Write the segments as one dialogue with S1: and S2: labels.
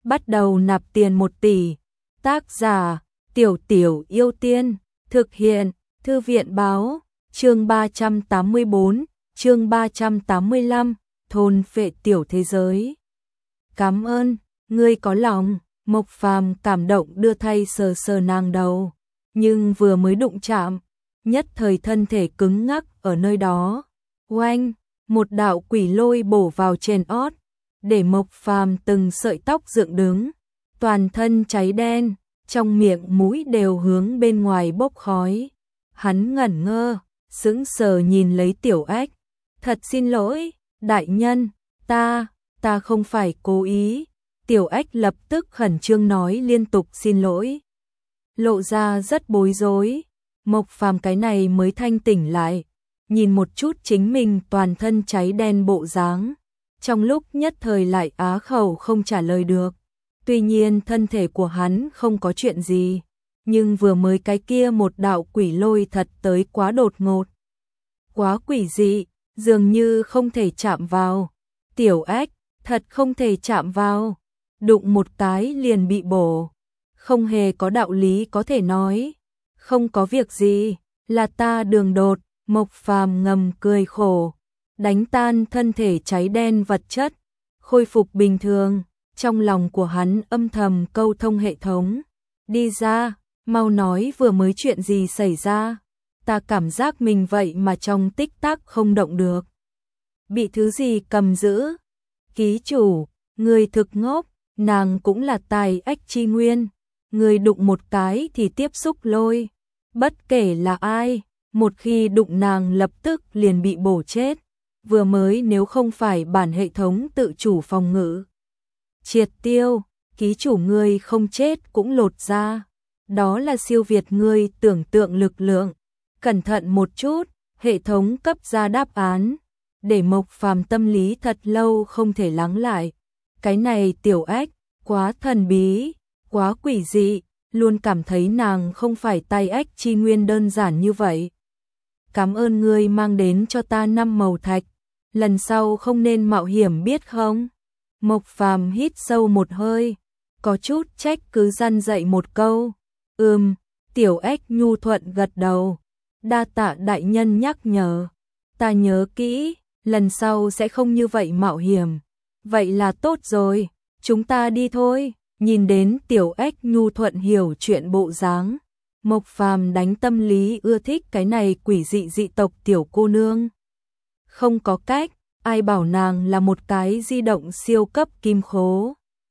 S1: bắt đầu nạp tiền 1 tỷ. Tác giả: Tiểu Tiểu Yêu Tiên. Thực hiện: Thư viện báo. Chương 384, chương 385, thôn phệ tiểu thế giới. Cảm ơn, ngươi có lòng. Mộc Phàm cảm động đưa tay sờ sờ nàng đầu, nhưng vừa mới đụng chạm, nhất thời thân thể cứng ngắc ở nơi đó. Oanh, một đạo quỷ lôi bổ vào trên ót, để Mộc Phàm từng sợi tóc dựng đứng, toàn thân cháy đen, trong miệng mũi đều hướng bên ngoài bốc khói. Hắn ngẩn ngơ, sững sờ nhìn lấy Tiểu Ách. Thật xin lỗi, đại nhân, ta không phải cố ý. Tiểu Ách lập tức khẩn trương nói liên tục xin lỗi, lộ ra rất bối rối. Mộc Phàm cái này mới thanh tỉnh lại, nhìn một chút chính mình toàn thân cháy đen bộ dáng, trong lúc nhất thời lại á khẩu không trả lời được. Tuy nhiên thân thể của hắn không có chuyện gì, nhưng vừa mới cái kia một đạo quỷ lôi thật tới quá đột ngột, quá quỷ dị, dường như không thể chạm vào. Tiểu Ách, thật không thể chạm vào, đụng một cái liền bị bổ, không hề có đạo lý có thể nói. Không có việc gì, là ta đường đột. Mộc Phàm ngầm cười khổ, đánh tan thân thể cháy đen vật chất, khôi phục bình thường. Trong lòng của hắn âm thầm câu thông hệ thống. Đi ra, mau nói vừa mới chuyện gì xảy ra. Ta cảm giác mình vậy mà trong tích tắc không động được. Bị thứ gì cầm giữ? Ký chủ, người thực ngốc, nàng cũng là tài ách chi nguyên. Người đụng một cái thì tiếp xúc lôi. Bất kể là ai, một khi đụng nàng lập tức liền bị bổ chết. Vừa mới nếu không phải bản hệ thống tự chủ phòng ngự triệt tiêu, ký chủ ngươi không chết cũng lột ra. Đó là siêu việt ngươi tưởng tượng lực lượng. Cẩn thận một chút, hệ thống cấp ra đáp án, để Mộc Phàm tâm lý thật lâu không thể lắng lại. Cái này Tiểu Ách, quá thần bí, quá quỷ dị, luôn cảm thấy nàng không phải tay ách chi nguyên đơn giản như vậy. Cảm ơn ngươi mang đến cho ta 5 màu thạch, lần sau không nên mạo hiểm biết không? Mộc Phàm hít sâu một hơi, có chút trách cứ răn dạy một câu. Tiểu Ách nhu thuận gật đầu. Đa tạ đại nhân nhắc nhở, ta nhớ kỹ, lần sau sẽ không như vậy mạo hiểm. Vậy là tốt rồi, chúng ta đi thôi. Nhìn đến Tiểu Ách nhu thuận hiểu chuyện bộ dáng, Mộc Phàm đánh tâm lý ưa thích cái này quỷ dị dị tộc tiểu cô nương. Không có cách, ai bảo nàng là một cái di động siêu cấp kim khố.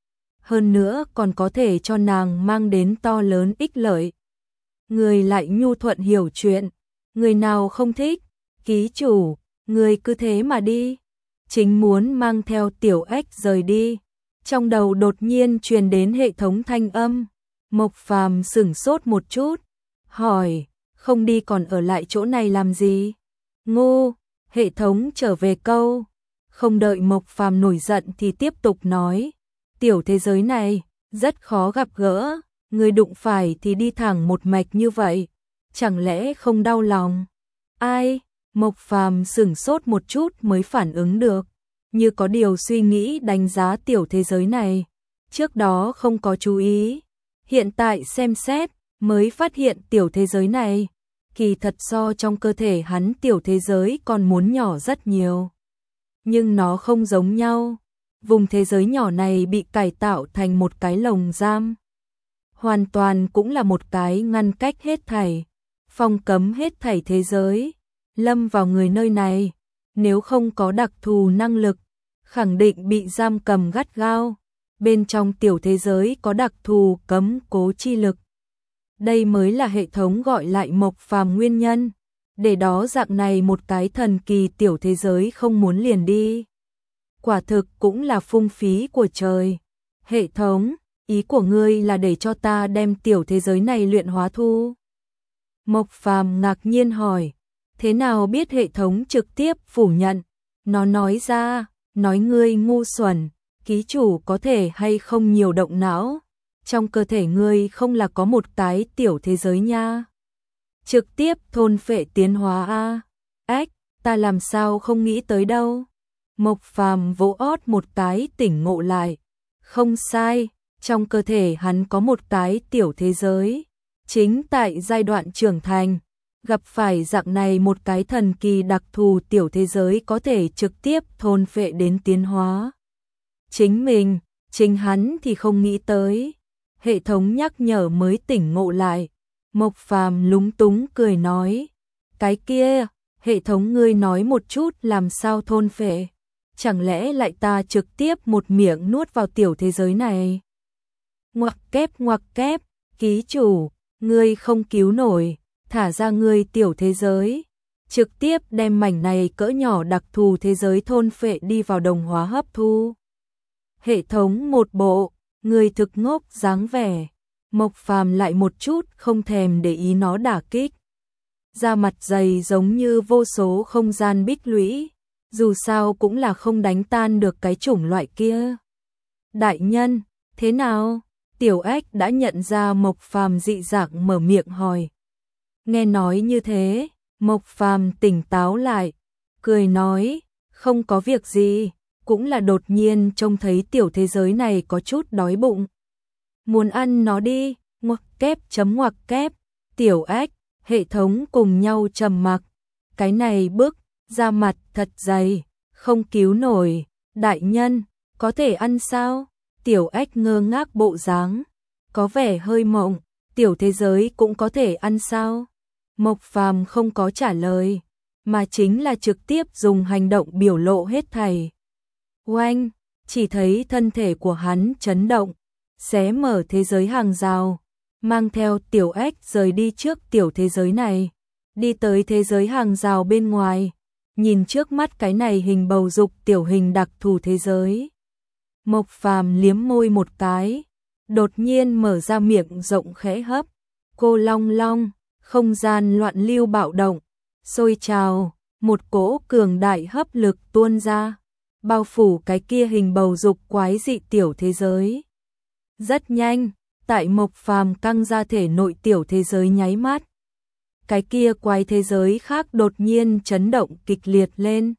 S1: Hơn nữa còn có thể cho nàng mang đến to lớn ích lợi. Người lại nhu thuận hiểu chuyện, người nào không thích. Ký chủ, người cứ thế mà đi. Chính muốn mang theo Tiểu Ách rời đi, trong đầu đột nhiên truyền đến hệ thống thanh âm. Mộc Phàm sửng sốt một chút, hỏi, không đi còn ở lại chỗ này làm gì? Ngu, hệ thống trở về câu. Không đợi Mộc Phàm nổi giận thì tiếp tục nói, tiểu thế giới này rất khó gặp gỡ, người đụng phải thì đi thẳng một mạch như vậy, chẳng lẽ không đau lòng? Ai? Mộc Phàm sửng sốt một chút mới phản ứng được, như có điều suy nghĩ đánh giá tiểu thế giới này. Trước đó không có chú ý, hiện tại xem xét mới phát hiện tiểu thế giới này kỳ thật so trong cơ thể hắn tiểu thế giới còn muốn nhỏ rất nhiều. Nhưng nó không giống nhau, vùng thế giới nhỏ này bị cải tạo thành một cái lồng giam, hoàn toàn cũng là một cái ngăn cách hết thảy, phong cấm hết thảy thế giới. Lâm vào người nơi này, nếu không có đặc thù năng lực, khẳng định bị giam cầm gắt gao. Bên trong tiểu thế giới có đặc thù cấm cố chi lực. Đây mới là hệ thống gọi lại Mộc Phàm nguyên nhân, để đó dạng này một cái thần kỳ tiểu thế giới không muốn liền đi. Quả thực cũng là phung phí của trời. Hệ thống, ý của ngươi là để cho ta đem tiểu thế giới này luyện hóa thu? Mộc Phàm ngạc nhiên hỏi, thế nào biết hệ thống trực tiếp phủ nhận? Nó nói ra, nói ngươi ngu xuẩn, ký chủ có thể hay không nhiều động não, trong cơ thể ngươi không là có một cái tiểu thế giới nha. Trực tiếp thôn phệ tiến hóa a. Ách, ta làm sao không nghĩ tới đâu. Mộc Phàm vỗ ót một cái tỉnh ngộ lại. Không sai, Trong cơ thể hắn có một cái tiểu thế giới, chính tại giai đoạn trưởng thành, gặp phải dạng này một cái thần kỳ đặc thù tiểu thế giới có thể trực tiếp thôn phệ đến tiến hóa. Chính hắn thì không nghĩ tới. Hệ thống nhắc nhở mới tỉnh ngộ lại. Mộc Phàm lúng túng cười nói, cái kia, hệ thống ngươi nói một chút làm sao thôn phệ, chẳng lẽ lại ta trực tiếp một miệng nuốt vào tiểu thế giới này? Ngoặc kép, ký chủ, ngươi không cứu nổi, thả ra ngươi tiểu thế giới, trực tiếp đem mảnh này cỡ nhỏ đặc thù thế giới thôn phệ đi vào đồng hóa hấp thu. Hệ thống một bộ, ngươi thực ngốc dáng vẻ. Mộc Phàm lại một chút không thèm để ý nó đả kích. Da mặt dày giống như vô số không gian bích lũy, dù sao cũng là không đánh tan được cái chủng loại kia. Đại nhân, thế nào? Tiểu Ếch đã nhận ra Mộc Phàm dị dạng mở miệng hỏi. Nghe nói như thế, Mộc Phàm tỉnh táo lại, cười nói, không có việc gì, cũng là đột nhiên trông thấy tiểu thế giới này có chút đói bụng. Muốn ăn nó đi, ngoặc kép, Tiểu Ếch, hệ thống cùng nhau trầm mặc. Cái này bức, da mặt thật dày, không cứu nổi, đại nhân, có thể ăn sao? Tiểu Ếch ngơ ngác bộ dáng, có vẻ hơi mộng, tiểu thế giới cũng có thể ăn sao? Mộc Phàm không có trả lời, mà chính là trực tiếp dùng hành động biểu lộ hết thảy. Oanh, chỉ thấy thân thể của hắn chấn động, xé mở thế giới hàng rào, mang theo Tiểu Ếch rời đi trước tiểu thế giới này, đi tới thế giới hàng rào bên ngoài, nhìn trước mắt cái này hình bầu dục tiểu hình đặc thù thế giới. Mộc Phàm liếm môi một cái, đột nhiên mở ra miệng rộng khẽ hấp, cô long long, không gian loạn lưu bạo động, sôi trào, một cỗ cường đại hấp lực tuôn ra, bao phủ cái kia hình bầu dục quái dị tiểu thế giới. Rất nhanh, tại Mộc Phàm căng ra thể nội tiểu thế giới nháy mắt, cái kia quái thế giới khác đột nhiên chấn động kịch liệt lên.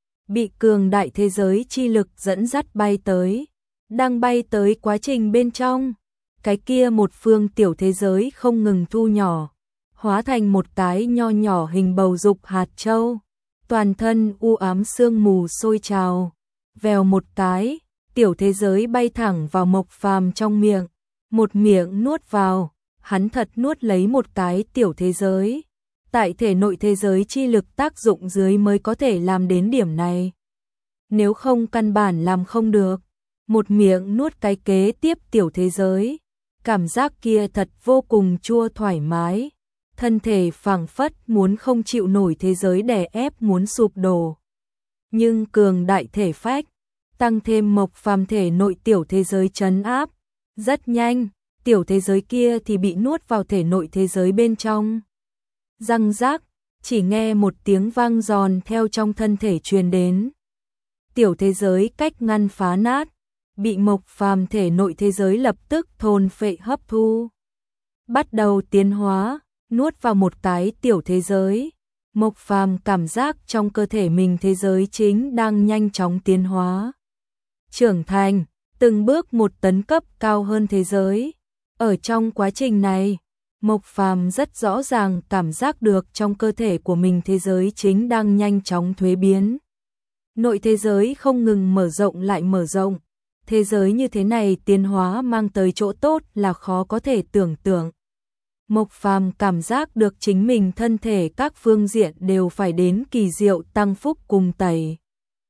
S1: Bị cường đại thế giới chi lực dẫn dắt bay tới, đang bay tới quá trình bên trong, cái kia một phương tiểu thế giới không ngừng thu nhỏ, hóa thành một cái nho nhỏ hình bầu dục hạt châu, toàn thân u ám sương mù sôi trào, vèo một cái, tiểu thế giới bay thẳng vào Mộc Phàm trong miệng, một miệng nuốt vào, hắn thật nuốt lấy một cái tiểu thế giới. Tại thể nội thế giới chi lực tác dụng dưới mới có thể làm đến điểm này. Nếu không căn bản làm không được. Một miệng nuốt cái kế tiếp tiểu thế giới. Cảm giác kia thật vô cùng chua thoải mái. Thân thể phảng phất muốn không chịu nổi thế giới đè ép muốn sụp đổ. Nhưng cường đại thể phách, tăng thêm Mộc Phàm thể nội tiểu thế giới trấn áp. Rất nhanh, tiểu thế giới kia thì bị nuốt vào thể nội thế giới bên trong. Răng rác, chỉ nghe một tiếng vang giòn theo trong thân thể truyền đến. Tiểu thế giới cách ngăn phá nát, bị Mộc Phàm thể nội thế giới lập tức thôn phệ hấp thu. Bắt đầu tiến hóa, nuốt vào một cái tiểu thế giới. Mộc Phàm cảm giác trong cơ thể mình thế giới chính đang nhanh chóng tiến hóa. Trưởng thành, từng bước một tấn cấp cao hơn thế giới. Ở trong quá trình này, Mộc Phàm rất rõ ràng cảm giác được trong cơ thể của mình thế giới chính đang nhanh chóng thuế biến. Nội thế giới không ngừng mở rộng lại mở rộng. Thế giới như thế này tiến hóa mang tới chỗ tốt là khó có thể tưởng tượng. Mộc Phàm cảm giác được chính mình thân thể các phương diện đều phải đến kỳ diệu tăng phúc cùng tẩy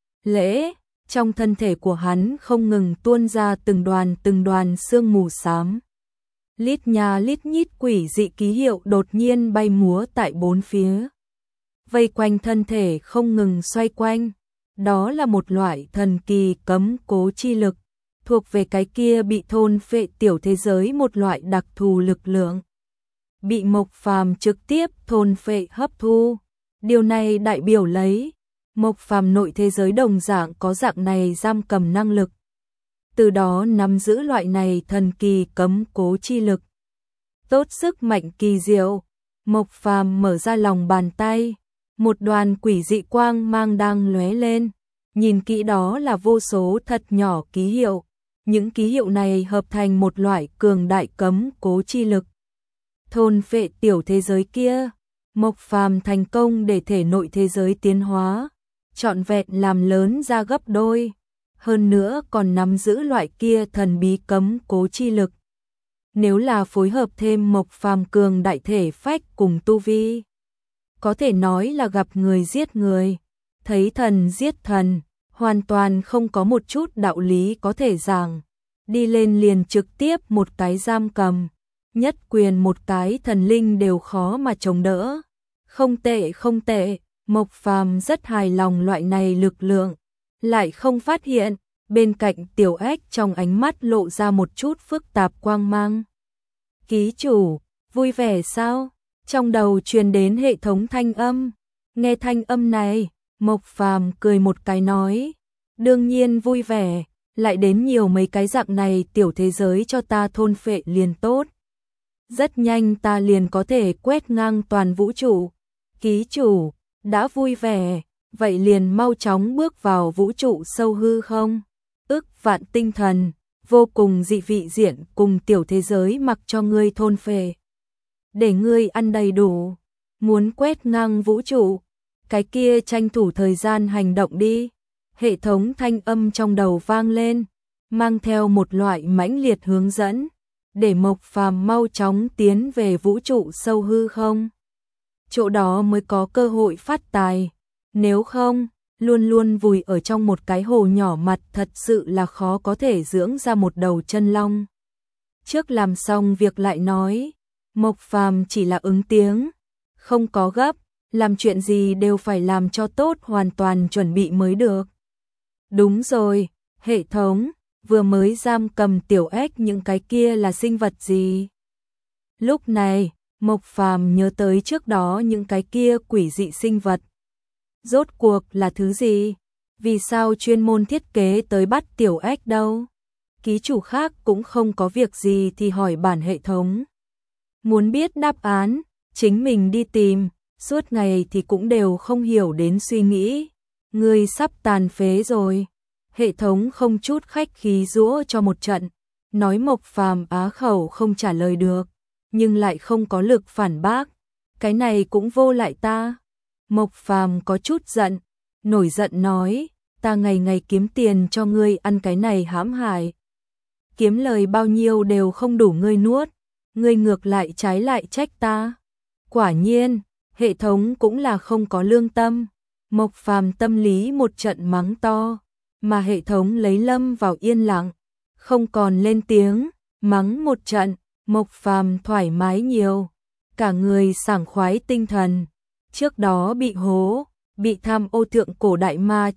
S1: lễ. Trong thân thể của hắn không ngừng tuôn ra từng đoàn sương mù xám. Lít nha lít nhít quỷ dị ký hiệu đột nhiên bay múa tại bốn phía. Vây quanh thân thể không ngừng xoay quanh. Đó là một loại thần kỳ cấm cố chi lực, thuộc về cái kia bị thôn phệ tiểu thế giới một loại đặc thù lực lượng. Bị Mộc Phàm trực tiếp thôn phệ hấp thu. Điều này đại biểu lấy Mộc Phàm nội thế giới đồng dạng có dạng này giam cầm năng lực. Từ đó nắm giữ loại này thần kỳ cấm cố chi lực. Tốt sức mạnh kỳ diệu, Mộc Phàm mở ra lòng bàn tay, một đoàn quỷ dị quang mang đang lóe lên, nhìn kỹ đó là vô số thật nhỏ ký hiệu, Những ký hiệu này hợp thành một loại cường đại cấm cố chi lực. Thôn phệ tiểu thế giới kia, Mộc Phàm thành công để thể nội thế giới tiến hóa, trọn vẹn làm lớn ra gấp đôi, hơn nữa còn nắm giữ loại kia thần bí cấm cố chi lực. Nếu là phối hợp thêm Mộc Phàm cường đại thể phách cùng tu vi, có thể nói là gặp người giết người, thấy thần giết thần, hoàn toàn không có một chút đạo lý có thể giảng. Đi lên liền trực tiếp một cái giam cầm, nhất quyền một cái thần linh đều khó mà chống đỡ. Không tệ không tệ, Mộc Phàm rất hài lòng loại này lực lượng, lại không phát hiện, bên cạnh Tiểu Ếch trong ánh mắt lộ ra một chút phức tạp quang mang. Ký chủ, vui vẻ sao? Trong đầu truyền đến hệ thống thanh âm. Nghe thanh âm này, Mộc Phàm cười một cái nói, đương nhiên vui vẻ, lại đến nhiều mấy cái dạng này tiểu thế giới cho ta thôn phệ liền tốt. Rất nhanh ta liền có thể quét ngang toàn vũ trụ. Ký chủ, đã vui vẻ, vậy liền mau chóng bước vào vũ trụ sâu hư không? Ức vạn tinh thần, vô cùng dị vị diện cùng tiểu thế giới mặc cho ngươi thôn phệ. Để ngươi ăn đầy đủ, muốn quét ngang vũ trụ, cái kia tranh thủ thời gian hành động đi. Hệ thống thanh âm trong đầu vang lên, mang theo một loại mãnh liệt hướng dẫn, để Mộc Phàm mau chóng tiến về vũ trụ sâu hư không. Chỗ đó mới có cơ hội phát tài, nếu không, luôn luôn vùi ở trong một cái hồ nhỏ mặt thật sự là khó có thể dưỡng ra một đầu chân long. Trước làm xong việc lại nói, Mộc Phàm chỉ là ứng tiếng, không có gấp, làm chuyện gì đều phải làm cho tốt, hoàn toàn chuẩn bị mới được. Đúng rồi, hệ thống, vừa mới giam cầm Tiểu Ếch những cái kia là sinh vật gì? Lúc này, Mộc Phàm nhớ tới trước đó những cái kia quỷ dị sinh vật. Rốt cuộc là thứ gì? Vì sao chuyên môn thiết kế tới bắt Tiểu Ếch đâu? Ký chủ khác cũng không có việc gì thì hỏi bản hệ thống. Muốn biết đáp án, chính mình đi tìm, suốt ngày thì cũng đều không hiểu đến suy nghĩ. Ngươi sắp tàn phế rồi. Hệ thống không chút khách khí giũa cho một trận, nói Mộc Phàm á khẩu không trả lời được, nhưng lại không có lực phản bác. Cái này cũng vô lại ta. Mộc Phàm có chút giận, nổi giận nói, ta ngày ngày kiếm tiền cho ngươi ăn cái này hãm hại. Kiếm lời bao nhiêu đều không đủ ngươi nuốt, ngươi ngược lại trái lại trách ta. Quả nhiên, hệ thống cũng là không có lương tâm. Mộc Phàm tâm lý một trận mắng to, mà hệ thống lấy lâm vào yên lặng, không còn lên tiếng, mắng một trận, Mộc Phàm thoải mái nhiều, cả người sảng khoái tinh thần. Trước đó bị hố, bị tham ô thượng cổ đại ma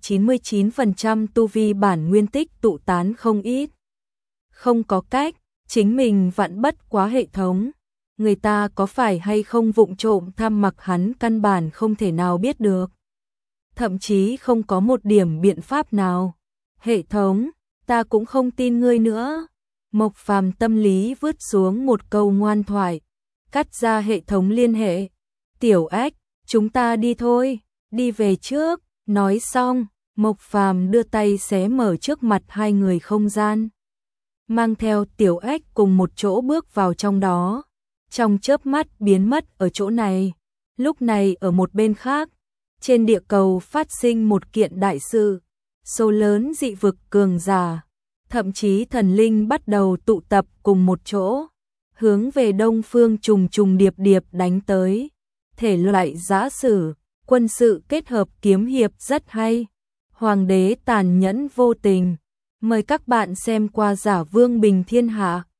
S1: 99% tu vi bản nguyên tích tụ tán không ít. Không có cách, chính mình vặn bất quá hệ thống, người ta có phải hay không vụng trộm tham mặc hắn căn bản không thể nào biết được. Thậm chí không có một điểm biện pháp nào. Hệ thống, ta cũng không tin ngươi nữa. Mộc Phàm tâm lý vứt xuống một câu ngoan thoại, cắt ra hệ thống liên hệ. Tiểu Ếch, chúng ta đi thôi, đi về trước. Nói xong, Mộc Phàm đưa tay xé mở trước mặt hai người không gian, mang theo Tiểu Ếch cùng một chỗ bước vào trong đó, trong chớp mắt biến mất ở chỗ này. Lúc này ở một bên khác, trên địa cầu phát sinh một kiện đại sự, số lớn dị vực cường giả, thậm chí thần linh bắt đầu tụ tập cùng một chỗ, hướng về đông phương trùng trùng điệp điệp đánh tới. Thể loại giã sử, quân sự kết hợp kiếm hiệp rất hay. Hoàng đế tàn nhẫn vô tình. Mời các bạn xem qua Giả Vương Bình Thiên Hạ.